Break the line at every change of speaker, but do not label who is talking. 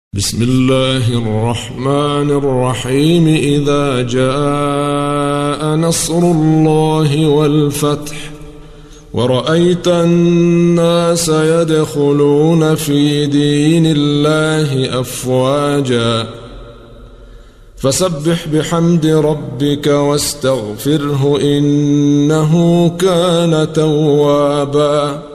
بسم الله الرحمن الرحيم. إذا جاء نصر الله والفتح ورأيت الناس يدخلون في دين الله أفواجا فسبح بحمد ربك واستغفره إنه كان توابا.